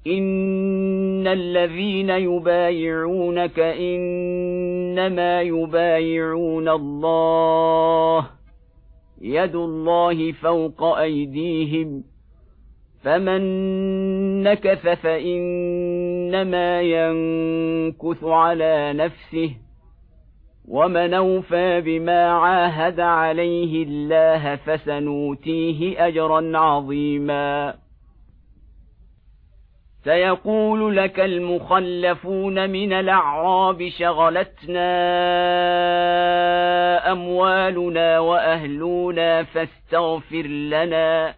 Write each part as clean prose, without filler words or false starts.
إن الذين يبايعونك إنما يبايعون الله يد الله فوق أيديهم فمن نكث فإنما ينكث على نفسه ومن أوفى بما عاهد عليه الله فسنؤتيه أجرا عظيما. سيقول لك المخلفون من الأعراب شغلتنا أموالنا وأهلنا فاستغفر لنا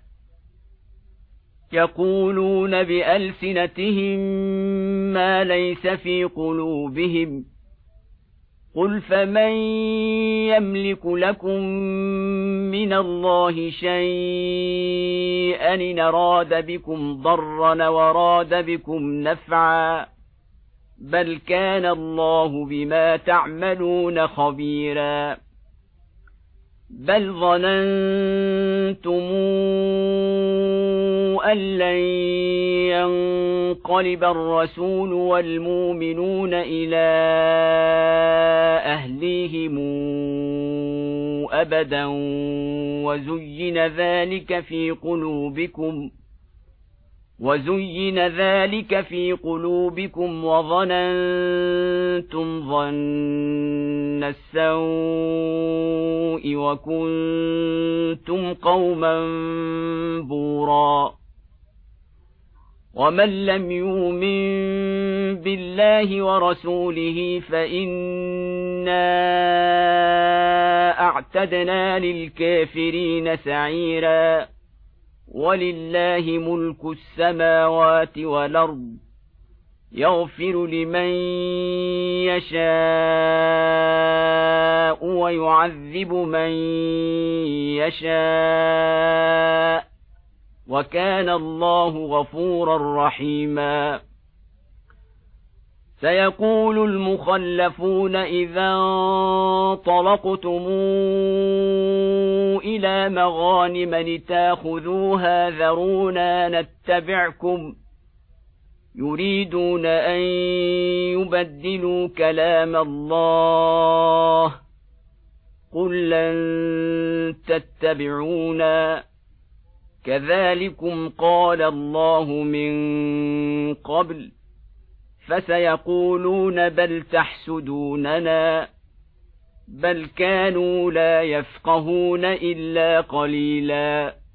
يقولون بألسنتهم ما ليس في قلوبهم قل فمن يملك لكم من الله شيئا إن أراد بكم ضرا وراد بكم نفعا بل كان الله بما تعملون خبيرا. بل ظننتم أن لن ينقلب الرسول والمؤمنون إلى أهليهم أبدا وزين ذلك في قلوبكم وظننتم ظن السوء وكنتم قوما بورا. ومن لم يؤمن بالله ورسوله فإنا أعتدنا للكافرين سعيرا. ولله ملك السماوات والأرض يغفر لمن يشاء ويعذب من يشاء وكان الله غفورا رحيما. سيقول المخلفون إذا انطلقتم إلى مغانم لتاخذوها ذرونا نتبعكم يريدون أن يبدلوا كلام الله قل لن تتبعونا كذلكم قال الله من قبل فسيقولون بل تحسدوننا بل كانوا لا يفقهون إلا قليلا.